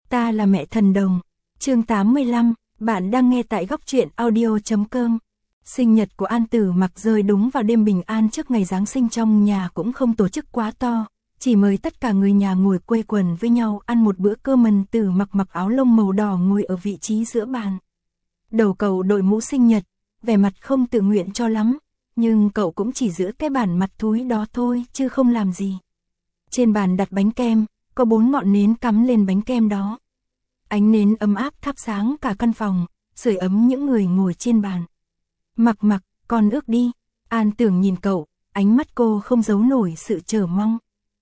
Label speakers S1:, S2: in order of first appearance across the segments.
S1: Ta là mẹ thần đồng. Chương 85, bạn đang nghe tại góc truyện audio.com. Sinh nhật của An Tử Mặc rơi đúng vào đêm bình an trước ngày Giáng sinh, trong nhà cũng không tổ chức quá to, chỉ mời tất cả người nhà ngồi quây quần với nhau ăn một bữa cơm. An Tử Mặc mặc áo lông màu đỏ ngồi ở vị trí giữa bàn. Đầu cậu đội mũ sinh nhật, vẻ mặt không tự nguyện cho lắm, nhưng cậu cũng chỉ giữ cái bản mặt thúi đó thôi chứ không làm gì. Trên bàn đặt bánh kem, có 4 ngọn nến cắm lên bánh kem đó. Ánh nến ấm áp thắp sáng cả căn phòng, sưởi ấm những người ngồi trên bàn. Mặc, con ước đi. An Tưởng nhìn cậu, ánh mắt cô không giấu nổi sự chờ mong.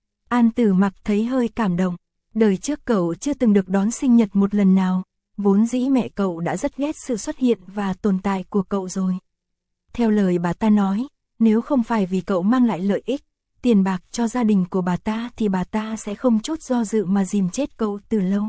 S1: An Tử Mặc thấy hơi cảm động. Đời trước cậu chưa từng được đón sinh nhật một lần nào, vốn dĩ mẹ cậu đã rất ghét sự xuất hiện và tồn tại của cậu rồi. Theo lời bà ta nói, nếu không phải vì cậu mang lại lợi ích, tiền bạc cho gia đình của bà ta thì bà ta sẽ không chút do dự mà dìm chết cậu từ lâu.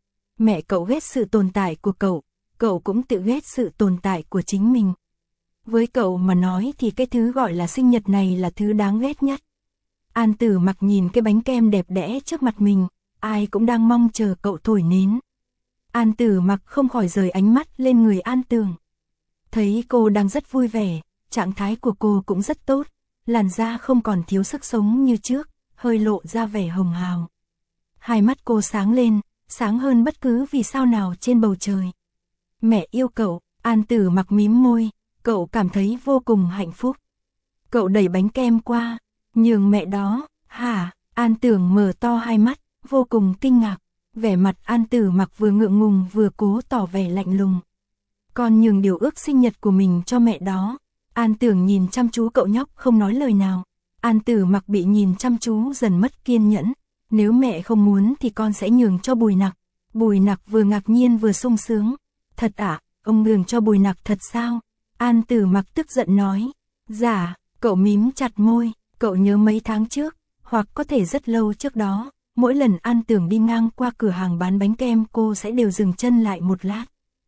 S1: Mẹ cậu ghét sự tồn tại của cậu cũng tự ghét sự tồn tại của chính mình. Với cậu mà nói thì cái thứ gọi là sinh nhật này là thứ đáng ghét nhất. An Tử Mặc nhìn cái bánh kem đẹp đẽ trước mặt mình, ai cũng đang mong chờ cậu thổi nến. An Tử Mặc không khỏi rời ánh mắt lên người An Tưởng. Thấy cô đang rất vui vẻ, trạng thái của cô cũng rất tốt, làn da không còn thiếu sức sống như trước, hơi lộ ra vẻ hồng hào. Hai mắt cô sáng lên, sáng hơn bất cứ vì sao nào trên bầu trời. Mẹ yêu cậu. An Tử Mặc mím môi, cậu cảm thấy vô cùng hạnh phúc. Cậu đẩy bánh kem qua, nhường mẹ đó. Hả? An Tưởng mở to hai mắt, vô cùng kinh ngạc. Vẻ mặt An Tử Mặc vừa ngượng ngùng vừa cố tỏ vẻ lạnh lùng. Con nhường điều ước sinh nhật của mình cho mẹ đó. An Tưởng nhìn chăm chú cậu nhóc không nói lời nào. An Tử Mặc bị nhìn chăm chú dần mất kiên nhẫn. Nếu mẹ không muốn thì con sẽ nhường cho Bùi Nặc. Bùi Nặc vừa ngạc nhiên vừa sung sướng. Thật ạ, ông nhường cho Bùi Nặc thật sao? An Tử Mặc tức giận nói. Dạ, cậu mím chặt môi. Cậu nhớ mấy tháng trước, hoặc có thể rất lâu trước đó, mỗi lần An Tưởng đi ngang qua cửa hàng bán bánh kem cô sẽ đều dừng chân lại một lát.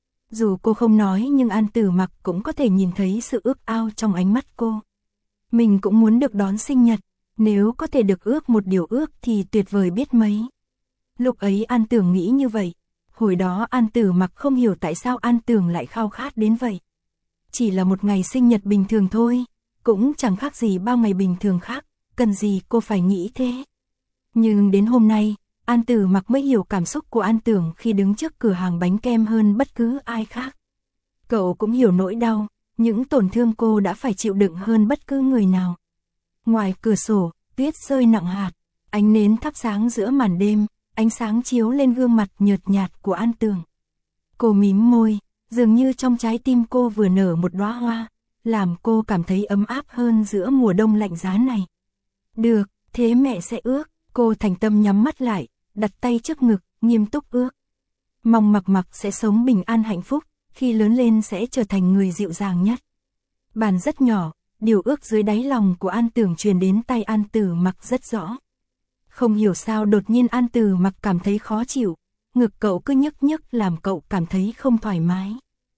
S1: Dù cô không nói nhưng An Tử Mặc cũng có thể nhìn thấy sự ước ao trong ánh mắt cô. Mình cũng muốn được đón sinh nhật, nếu có thể được ước một điều ước thì tuyệt vời biết mấy. Lúc ấy An Tưởng nghĩ như vậy, hồi đó An Tử Mặc không hiểu tại sao An Tưởng lại khao khát đến vậy. Chỉ là một ngày sinh nhật bình thường thôi, cũng chẳng khác gì bao ngày bình thường khác, cần gì cô phải nghĩ thế. Nhưng đến hôm nay, An Tử Mặc mới hiểu cảm xúc của An Tưởng khi đứng trước cửa hàng bánh kem hơn bất cứ ai khác. Cậu cũng hiểu nỗi đau, những tổn thương cô đã phải chịu đựng hơn bất cứ người nào. Ngoài cửa sổ, tuyết rơi nặng hạt, ánh nến thắp sáng giữa màn đêm, ánh sáng chiếu lên gương mặt nhợt nhạt của An Tưởng. Cô mím môi, dường như trong trái tim cô vừa nở một đóa hoa, làm cô cảm thấy ấm áp hơn giữa mùa đông lạnh giá này. Được, thế mẹ sẽ ước. Cô thành tâm nhắm mắt lại, đặt tay trước ngực, nghiêm túc ước. Mong Mặc sẽ sống bình an hạnh phúc, khi lớn lên sẽ trở thành người dịu dàng nhất. Bàn rất nhỏ, điều ước dưới đáy lòng của An Tưởng truyền đến tai An Tử Mặc rất rõ. Không hiểu sao đột nhiên An Tử Mặc cảm thấy khó chịu, ngực cậu cứ nhức làm cậu cảm thấy không thoải mái.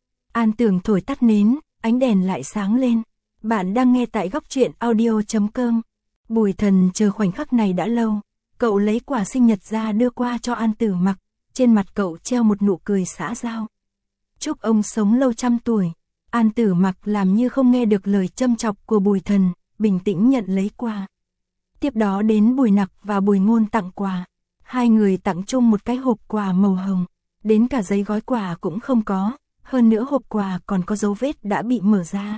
S1: An Tưởng thổi tắt nến, ánh đèn lại sáng lên. Bạn đang nghe tại góc truyện audio.com. Bùi Thần chờ khoảnh khắc này đã lâu. Cậu lấy quà sinh nhật ra đưa qua cho An Tử Mặc, trên mặt cậu treo một nụ cười xã giao. Chúc ông sống lâu trăm tuổi. An Tử Mặc làm như không nghe được lời châm chọc của Bùi Thần, bình tĩnh nhận lấy quà. Tiếp đó đến Bùi Nặc và Bùi Ngôn tặng quà. Hai người tặng chung một cái hộp quà màu hồng, đến cả giấy gói quà cũng không có, hơn nữa hộp quà còn có dấu vết đã bị mở ra.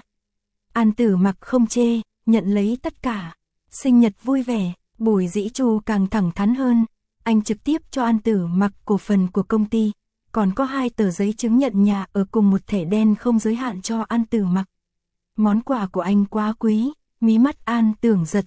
S1: An Tử Mặc không chê, nhận lấy tất cả. Sinh nhật vui vẻ. Bùi Dĩ Chu càng thẳng thắn hơn, anh trực tiếp cho An Tử Mặc cổ phần của công ty, còn có 2 tờ giấy chứng nhận nhà ở cùng một thẻ đen không giới hạn cho An Tử Mặc. Món quà của anh quá quý, mí mắt An Tưởng giật.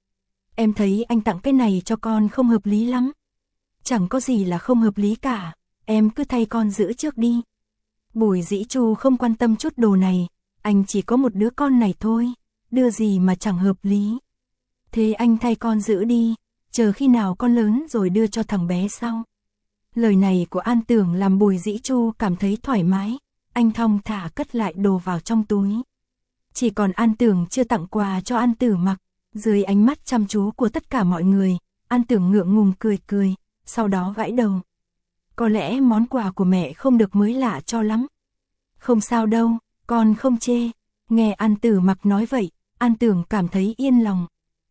S1: Em thấy anh tặng cái này cho con không hợp lý lắm. Chẳng có gì là không hợp lý cả, em cứ thay con giữ trước đi. Bùi Dĩ Chu không quan tâm chút đồ này, anh chỉ có một đứa con này thôi, đưa gì mà chẳng hợp lý. Thế anh thay con giữ đi, chờ khi nào con lớn rồi đưa cho thằng bé sau. Lời này của An Tưởng làm Bùi Dĩ Chu cảm thấy thoải mái, anh thong thả cất lại đồ vào trong túi. Chỉ còn An Tưởng chưa tặng quà cho An Tử Mặc, dưới ánh mắt chăm chú của tất cả mọi người, An Tưởng ngượng ngùng cười, sau đó gãi đầu. có lẽ món quà của mẹ không được mới lạ cho lắm. Không sao đâu, con không chê. Nghe An Tử Mặc nói vậy, An Tưởng cảm thấy yên lòng.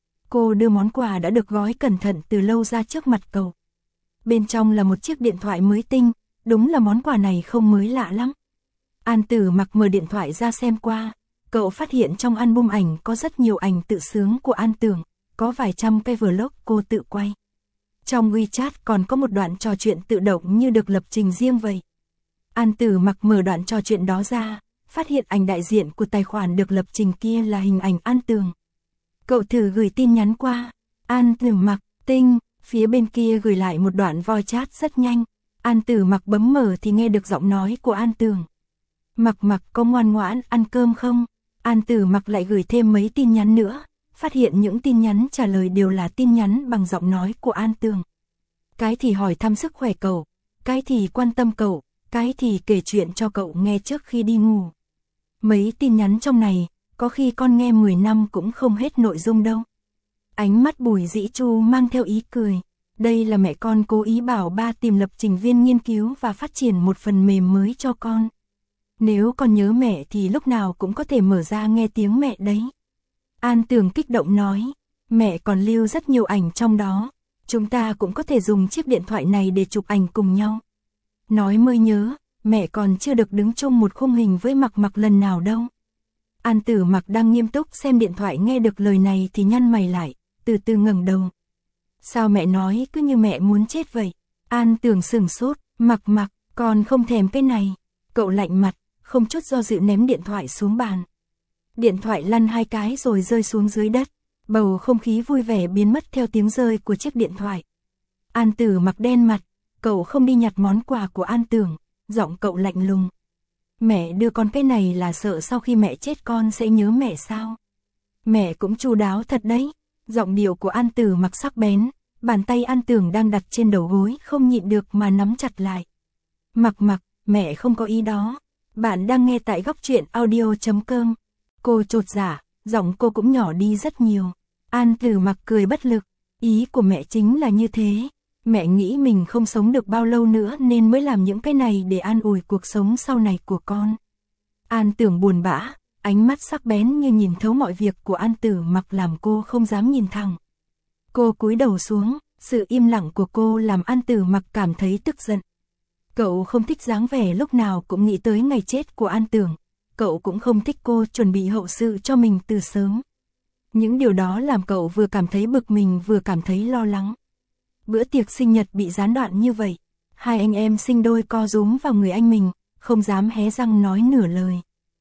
S1: Cô đưa món quà đã được gói cẩn thận từ lâu ra trước mặt cậu. Bên trong là một chiếc điện thoại mới tinh, đúng là món quà này không mới lạ lắm. An Tử Mặc mở điện thoại ra xem qua, cậu phát hiện trong album ảnh có rất nhiều ảnh tự sướng của An Tưởng, có vài trăm cái vlog cô tự quay. Trong WeChat còn có một đoạn trò chuyện tự động như được lập trình riêng vậy. An Tử Mặc mở đoạn trò chuyện đó ra, phát hiện ảnh đại diện của tài khoản được lập trình kia là hình ảnh An Tưởng. Cậu thử gửi tin nhắn qua, An Tử Mặc, tinh, phía bên kia gửi lại một đoạn voice chat rất nhanh. An Tử Mặc bấm mở thì nghe được giọng nói của An Tưởng. Mặc có ngoan ngoãn ăn cơm không? An Tử Mặc lại gửi thêm mấy tin nhắn nữa, phát hiện những tin nhắn trả lời đều là tin nhắn bằng giọng nói của An Tưởng. Cái thì hỏi thăm sức khỏe cậu, cái thì quan tâm cậu, cái thì kể chuyện cho cậu nghe trước khi đi ngủ. Mấy tin nhắn trong này, có khi con nghe 10 năm cũng không hết nội dung đâu. Ánh mắt Bùi Dĩ Chu mang theo ý cười. Đây là mẹ con cố ý bảo ba tìm lập trình viên nghiên cứu và phát triển một phần mềm mới cho con. Nếu con nhớ mẹ thì lúc nào cũng có thể mở ra nghe tiếng mẹ đấy. An Tưởng kích động nói, mẹ còn lưu rất nhiều ảnh trong đó. Chúng ta cũng có thể dùng chiếc điện thoại này để chụp ảnh cùng nhau. Nói mới nhớ, mẹ còn chưa được đứng chung một khung hình với Mặc lần nào đâu. An Tử Mặc đang nghiêm túc xem điện thoại nghe được lời này thì nhăn mày lại, từ từ ngẩng đầu. Sao mẹ nói cứ như mẹ muốn chết vậy? An Tưởng sửng sốt, Mặc, con không thèm cái này. Cậu lạnh mặt, không chút do dự ném điện thoại xuống bàn. Điện thoại lăn 2 cái rồi rơi xuống dưới đất. Bầu không khí vui vẻ biến mất theo tiếng rơi của chiếc điện thoại. An Tử Mặc đen mặt, cậu không đi nhặt món quà của An Tưởng, giọng cậu lạnh lùng. Mẹ đưa con cái này là sợ sau khi mẹ chết con sẽ nhớ mẹ sao? Mẹ cũng chu đáo thật đấy. Giọng điệu của An Tử Mặc sắc bén, bàn tay An Tưởng đang đặt trên đầu gối không nhịn được mà nắm chặt lại. Mặc, mẹ không có ý đó. Bạn đang nghe tại góc truyện audio.com. Cô chột dạ, giọng cô cũng nhỏ đi rất nhiều. An Tử Mặc cười bất lực, ý của mẹ chính là như thế. Mẹ nghĩ mình không sống được bao lâu nữa nên mới làm những cái này để an ủi cuộc sống sau này của con. An Tưởng buồn bã, ánh mắt sắc bén như nhìn thấu mọi việc của An Tử Mặc làm cô không dám nhìn thẳng. Cô cúi đầu xuống, sự im lặng của cô làm An Tử Mặc cảm thấy tức giận. Cậu không thích dáng vẻ lúc nào cũng nghĩ tới ngày chết của An Tưởng. Cậu cũng không thích cô chuẩn bị hậu sự cho mình từ sớm. Những điều đó làm cậu vừa cảm thấy bực mình vừa cảm thấy lo lắng. Bữa tiệc sinh nhật bị gián đoạn như vậy. Hai anh em sinh đôi co rúm vào người anh mình, không dám hé răng nói nửa lời.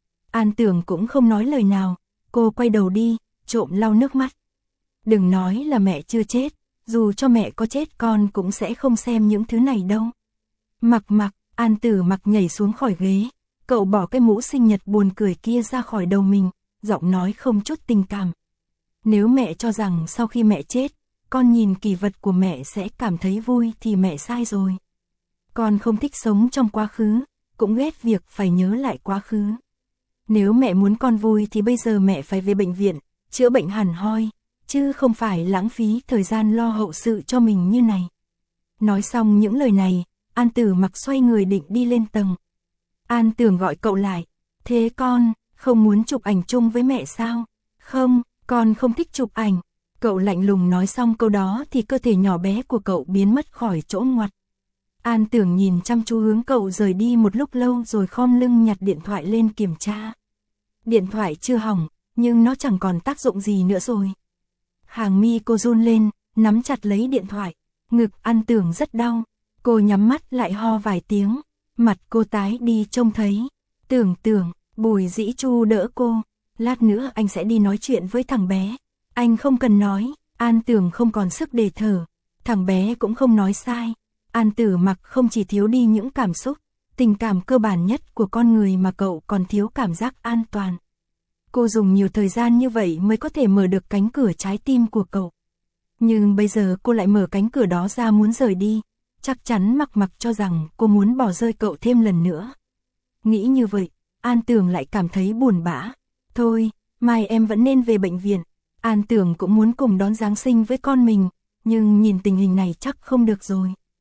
S1: An Tưởng cũng không nói lời nào, cô quay đầu đi, trộm lau nước mắt. Đừng nói là mẹ chưa chết, dù cho mẹ có chết con cũng sẽ không xem những thứ này đâu. Mặc, An Tử Mặc nhảy xuống khỏi ghế, cậu bỏ cái mũ sinh nhật buồn cười kia ra khỏi đầu mình, giọng nói không chút tình cảm. Nếu mẹ cho rằng sau khi mẹ chết, con nhìn kỷ vật của mẹ sẽ cảm thấy vui thì mẹ sai rồi. Con không thích sống trong quá khứ, cũng ghét việc phải nhớ lại quá khứ. Nếu mẹ muốn con vui thì bây giờ mẹ phải về bệnh viện, chữa bệnh hẳn hoi, chứ không phải lãng phí thời gian lo hậu sự cho mình như này. Nói xong những lời này, An Tử Mặc xoay người định đi lên tầng. An Tưởng gọi cậu lại, thế con, không muốn chụp ảnh chung với mẹ sao? Không, con không thích chụp ảnh. Cậu lạnh lùng nói xong câu đó thì cơ thể nhỏ bé của cậu biến mất khỏi chỗ ngoặt. An Tưởng nhìn chăm chú hướng cậu rời đi một lúc lâu rồi khom lưng nhặt điện thoại lên kiểm tra. Điện thoại chưa hỏng, nhưng nó chẳng còn tác dụng gì nữa rồi. Hàng mi cô run lên, nắm chặt lấy điện thoại. Ngực An Tưởng rất đau. Cô nhắm mắt lại ho vài tiếng. Mặt cô tái đi trông thấy. Tưởng, Bùi Dĩ Chu đỡ cô. Lát nữa anh sẽ đi nói chuyện với thằng bé. Anh không cần nói. An Tưởng không còn sức để thở. Thằng bé cũng không nói sai. An Tử Mặc không chỉ thiếu đi những cảm xúc, tình cảm cơ bản nhất của con người mà cậu còn thiếu cảm giác an toàn. Cô dùng nhiều thời gian như vậy mới có thể mở được cánh cửa trái tim của cậu. Nhưng bây giờ cô lại mở cánh cửa đó ra muốn rời đi. Chắc chắn Mặc cho rằng cô muốn bỏ rơi cậu thêm lần nữa. Nghĩ như vậy, An Tưởng lại cảm thấy buồn bã. Thôi, mai em vẫn nên về bệnh viện. An Tưởng cũng muốn cùng đón Giáng sinh với con mình, nhưng nhìn tình hình này chắc không được rồi.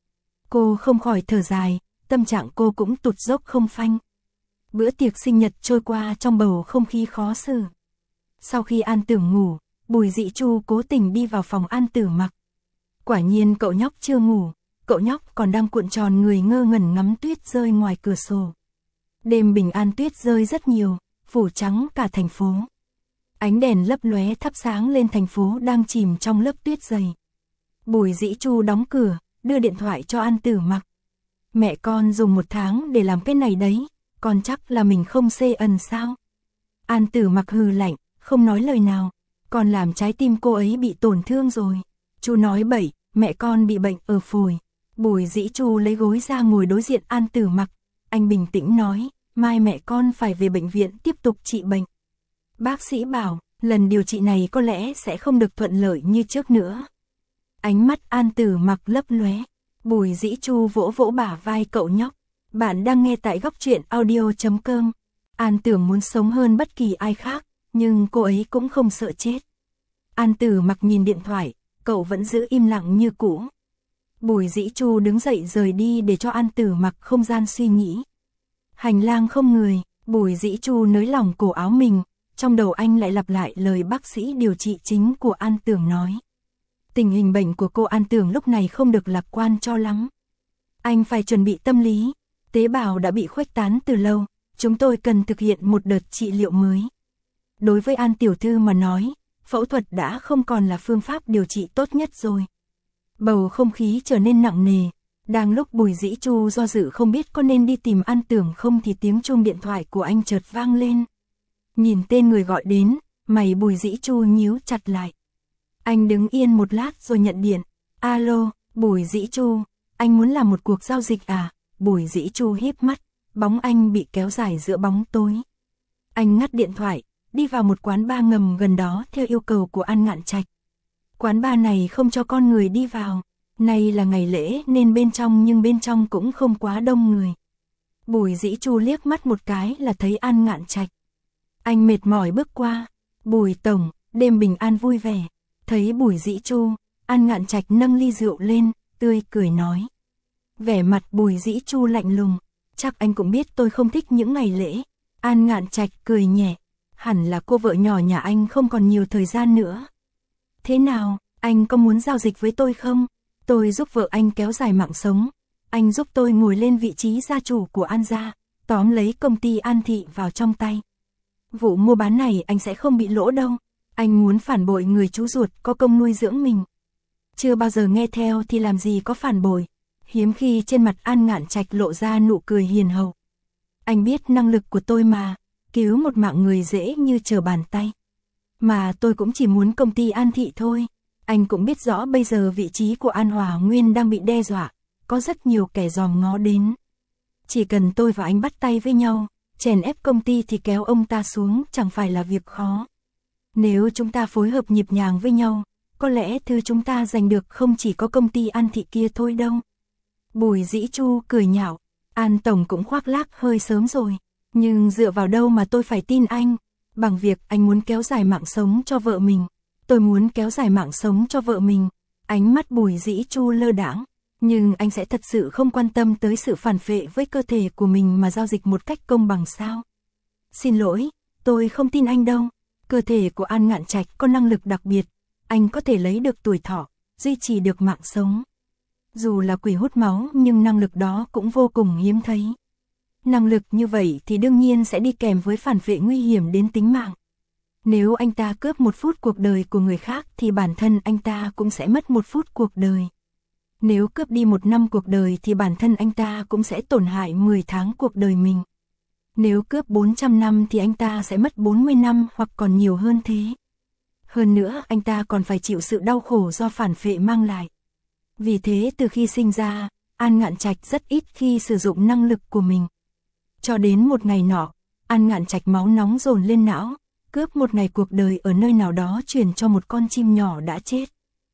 S1: Cô không khỏi thở dài, tâm trạng cô cũng tụt dốc không phanh. Bữa tiệc sinh nhật trôi qua trong bầu không khí khó xử. Sau khi An Tưởng ngủ, Bùi Dĩ Chu cố tình đi vào phòng An Tử Mặc. Quả nhiên cậu nhóc chưa ngủ, cậu nhóc còn đang cuộn tròn người ngơ ngẩn ngắm tuyết rơi ngoài cửa sổ. Đêm bình an tuyết rơi rất nhiều, phủ trắng cả thành phố. Ánh đèn lấp lóe thắp sáng lên thành phố đang chìm trong lớp tuyết dày. Bùi Dĩ Chu đóng cửa, đưa điện thoại cho An Tử Mặc. Mẹ con dùng 1 tháng để làm cái này đấy, con chắc là mình không xê ẩn sao? An Tử Mặc hừ lạnh, không nói lời nào, còn làm trái tim cô ấy bị tổn thương rồi. Chu nói bậy, mẹ con bị bệnh ở phổi. Bùi Dĩ Chu lấy gối ra ngồi đối diện An Tử Mặc. Anh bình tĩnh nói, mai mẹ con phải về bệnh viện tiếp tục trị bệnh. Bác sĩ bảo, lần điều trị này có lẽ sẽ không được thuận lợi như trước nữa. Ánh mắt An Tử Mặc lấp lóe. Bùi Dĩ Chu vỗ vỗ bả vai cậu nhóc. Bạn đang nghe tại góc truyện audio.com. An Tưởng muốn sống hơn bất kỳ ai khác, nhưng cô ấy cũng không sợ chết. An Tử Mặc nhìn điện thoại, cậu vẫn giữ im lặng như cũ. Bùi Dĩ Chu đứng dậy rời đi để cho An Tử Mặc không gian suy nghĩ. Hành lang không người, Bùi Dĩ Chu nới lỏng cổ áo mình, trong đầu anh lại lặp lại lời bác sĩ điều trị chính của An Tưởng nói. Tình hình bệnh của cô An Tưởng lúc này không được lạc quan cho lắm. Anh phải chuẩn bị tâm lý, tế bào đã bị khuếch tán từ lâu, chúng tôi cần thực hiện một đợt trị liệu mới. Đối với An tiểu thư mà nói, phẫu thuật đã không còn là phương pháp điều trị tốt nhất rồi. Bầu không khí trở nên nặng nề, đang lúc Bùi Dĩ Chu do dự không biết có nên đi tìm An Tưởng không thì tiếng chuông điện thoại của anh chợt vang lên. Nhìn tên người gọi đến, mày Bùi Dĩ Chu nhíu chặt lại. Anh đứng yên một lát rồi nhận điện. Alo, Bùi Dĩ Chu, anh muốn làm một cuộc giao dịch à? Bùi Dĩ Chu híp mắt, bóng anh bị kéo dài giữa bóng tối. Anh ngắt điện thoại, đi vào một quán bar ngầm gần đó theo yêu cầu của An Ngạn Trạch. Quán bar này không cho con người đi vào, nay là ngày lễ nên bên trong cũng không quá đông người. Bùi Dĩ Chu liếc mắt một cái là thấy An Ngạn Trạch. Anh mệt mỏi bước qua, Bùi tổng, đêm bình an vui vẻ. Thấy Bùi Dĩ Chu, An Ngạn Trạch nâng ly rượu lên, tươi cười nói. Vẻ mặt Bùi Dĩ Chu lạnh lùng, chắc anh cũng biết tôi không thích những ngày lễ. An Ngạn Trạch cười nhẹ, hẳn là cô vợ nhỏ nhà anh không còn nhiều thời gian nữa. Thế nào, anh có muốn giao dịch với tôi không? Tôi giúp vợ anh kéo dài mạng sống, anh giúp tôi ngồi lên vị trí gia chủ của An gia, tóm lấy công ty An Thị vào trong tay. Vụ mua bán này anh sẽ không bị lỗ đâu. Anh muốn phản bội người chú ruột có công nuôi dưỡng mình. Chưa bao giờ nghe theo thì làm gì có phản bội. Hiếm khi trên mặt An Ngạn Trạch lộ ra nụ cười hiền hậu. Anh biết năng lực của tôi mà, cứu một mạng người dễ như trở bàn tay. Mà tôi cũng chỉ muốn công ty An Thị thôi. Anh cũng biết rõ bây giờ vị trí của An Hòa Nguyên đang bị đe dọa, có rất nhiều kẻ dòm ngó đến. Chỉ cần tôi và anh bắt tay với nhau, chèn ép công ty thì kéo ông ta xuống chẳng phải là việc khó. Nếu chúng ta phối hợp nhịp nhàng với nhau, có lẽ thứ chúng ta giành được không chỉ có công ty An Thị kia thôi đâu. Bùi Dĩ Chu cười nhạo, An tổng cũng khoác lác hơi sớm rồi, nhưng dựa vào đâu mà tôi phải tin anh? Bằng việc anh muốn kéo dài mạng sống cho vợ mình, tôi muốn kéo dài mạng sống cho vợ mình. Ánh mắt Bùi Dĩ Chu lơ đãng, nhưng anh sẽ thật sự không quan tâm tới sự phản phệ với cơ thể của mình mà giao dịch một cách công bằng sao? Xin lỗi, tôi không tin anh đâu. Cơ thể của An Ngạn Trạch có năng lực đặc biệt, anh có thể lấy được tuổi thọ, duy trì được mạng sống. Dù là quỷ hút máu nhưng năng lực đó cũng vô cùng hiếm thấy. Năng lực như vậy thì đương nhiên sẽ đi kèm với phản vệ nguy hiểm đến tính mạng. Nếu anh ta cướp 1 phút cuộc đời của người khác thì bản thân anh ta cũng sẽ mất 1 phút cuộc đời. Nếu cướp đi 1 năm cuộc đời thì bản thân anh ta cũng sẽ tổn hại 10 tháng cuộc đời mình. Nếu cướp 400 năm thì anh ta sẽ mất 40 năm hoặc còn nhiều hơn thế. Hơn nữa anh ta còn phải chịu sự đau khổ do phản phệ mang lại. Vì thế từ khi sinh ra, An Ngạn Trạch rất ít khi sử dụng năng lực của mình. Cho đến một ngày nọ, An Ngạn Trạch máu nóng dồn lên não, cướp một ngày cuộc đời ở nơi nào đó truyền cho một con chim nhỏ đã chết.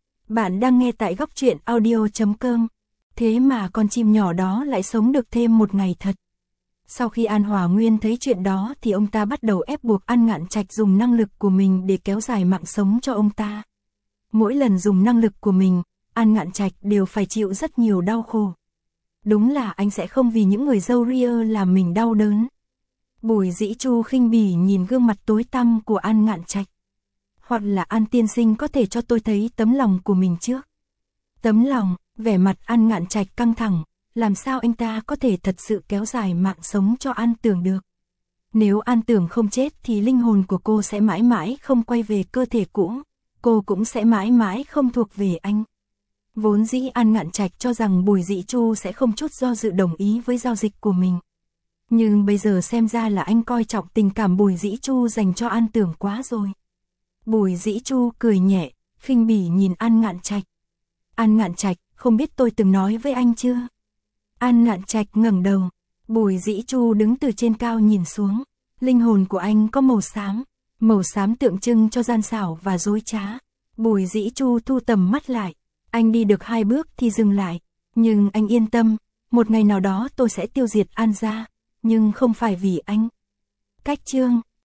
S1: Bạn đang nghe tại góc truyện audio.com. Thế mà con chim nhỏ đó lại sống được thêm một ngày thật. Sau khi An Hòa Nguyên thấy chuyện đó thì ông ta bắt đầu ép buộc An Ngạn Trạch dùng năng lực của mình để kéo dài mạng sống cho ông ta. Mỗi lần dùng năng lực của mình, An Ngạn Trạch đều phải chịu rất nhiều đau khổ. đúng là anh sẽ không vì những người dâu ria làm mình đau đớn. Bùi Dĩ Chu khinh bỉ nhìn gương mặt tối tăm của An Ngạn Trạch. Hoặc là An tiên sinh có thể cho tôi thấy tấm lòng của mình trước. Tấm lòng, vẻ mặt An Ngạn Trạch căng thẳng, làm sao anh ta có thể thật sự kéo dài mạng sống cho An Tưởng được. Nếu An Tưởng không chết thì linh hồn của cô sẽ mãi mãi không quay về cơ thể cũ, cô cũng sẽ mãi mãi không thuộc về anh. Vốn dĩ An Ngạn Trạch cho rằng Bùi Dĩ Chu sẽ không chút do dự đồng ý với giao dịch của mình. Nhưng bây giờ xem ra là anh coi trọng tình cảm Bùi Dĩ Chu dành cho An Tưởng quá rồi. Bùi Dĩ Chu cười nhẹ, khinh bỉ nhìn An Ngạn Trạch. An Ngạn Trạch, không biết tôi từng nói với anh chưa? An Ngạn Trạch ngẩng đầu, Bùi Dĩ Chu đứng từ trên cao nhìn xuống. Linh hồn của anh có màu xám tượng trưng cho gian xảo và dối trá. Bùi Dĩ Chu thu tầm mắt lại, anh đi được 2 bước thì dừng lại. Nhưng anh yên tâm, một ngày nào đó tôi sẽ tiêu diệt An gia, nhưng không phải vì anh. Cách chương